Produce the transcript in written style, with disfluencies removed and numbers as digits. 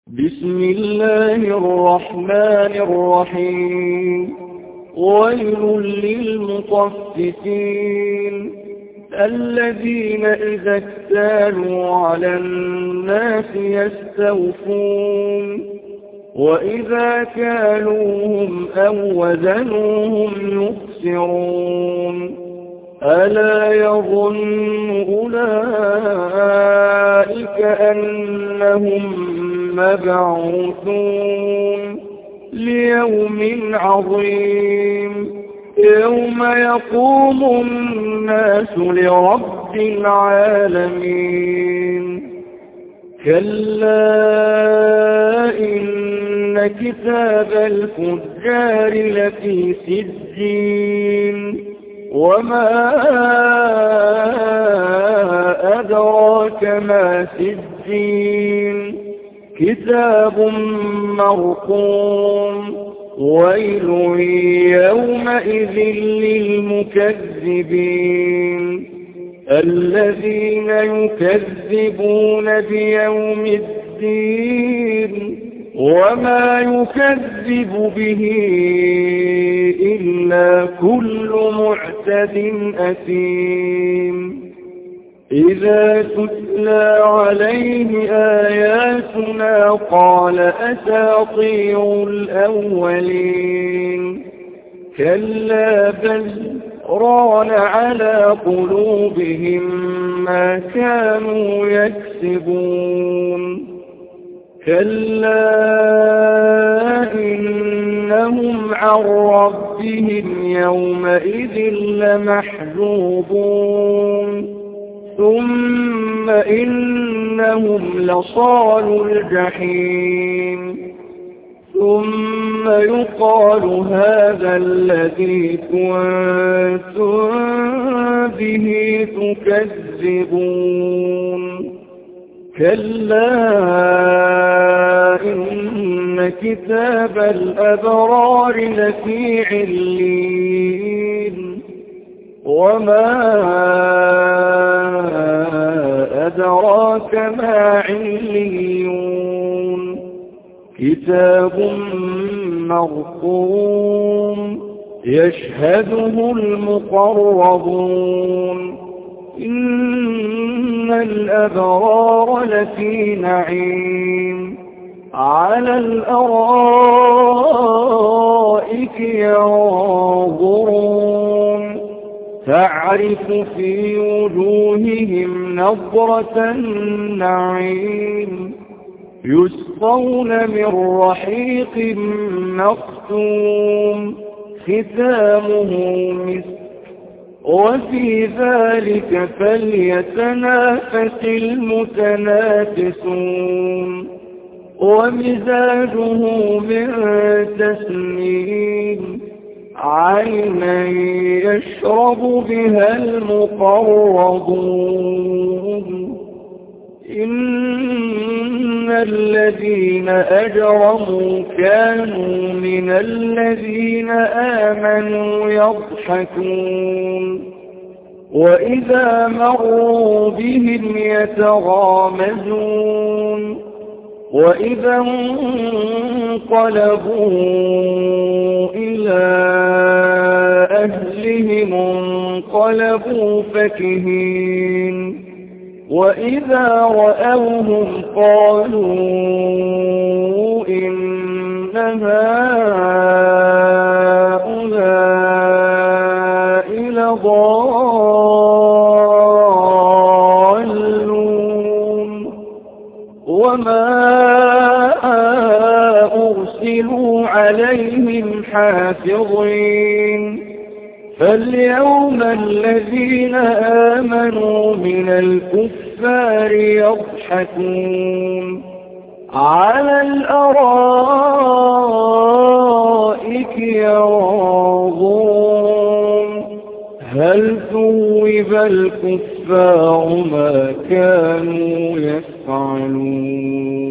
بسم الله الرحمن الرحيم. ويل للمطففين الذين إذا اكتالوا على الناس يستوفون وإذا كالوهم أو وزنوهم يخسرون ألا يظن أولئك أنهم مبعوثون ليوم عظيم يوم يقوم الناس لرب العالمين. كلا إن كتاب الفجار لفي سجين وما أدراك ما سجين كتاب مرقوم ويل يومئذ للمكذبين الذين يكذبون بيوم الدين وما يكذب به إلا كل معتد أثيم. إذا تتلى عليه آياتنا قال أساطير الأولين كلا بل ران على قلوبهم ما كانوا يكسبون. كلا إنهم عن ربهم يومئذ لمحجوبون ثم إنهم لصالوا الجحيم ثم يقال هذا الذي كنتم به تكذبون. كلا إن كتاب الأبرار لفي عليين وما أدراك ما عليون كتاب مرقوم يشهده المقربون إن الأبرار لفي نعيم على الأرائك ينظرون تعرف في وجوههم نضرة النعيم يسقون من رحيق مختوم ختامه مسك وفي ذلك فليتنافس المتنافسون ومزاجه من تسنيم عينا يشرب بها المقربون. إن الذين أجرموا كانوا من الذين آمنوا يضحكون وإذا مروا بهم يتغامزون وإذا انقلبوا إلى أهلهم انقلبوا فكهين وإذا رأوهم قالوا إن هؤلاء لضالون وما أرسلوا عليهم حافظين. فاليوم الذين آمنوا من الكفار يضحكون على الأرائك ينظرون هل ثوب الكفار ما كانوا يفعلون.